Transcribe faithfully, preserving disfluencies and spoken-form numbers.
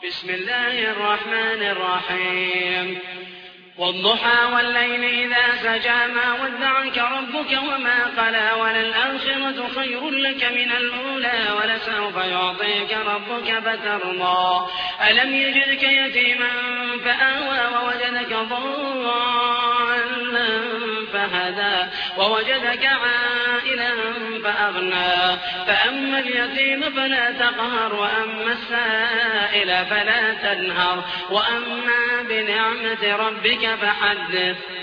بسم الله الرحمن الرحيم والضحى والليل إذا سجى ما ودعك ربك وما قلى وللآخرة خير لك من الأولى ولسوف يعطيك ربك فترضى ألم يجدك يتيما فآوى ووجدك ضالا فهدى ووجدك عائلا فأغنى فأما اليتيم فلا تقهر وأما السائل فلا تنهر وأما بنعمة ربك فحدث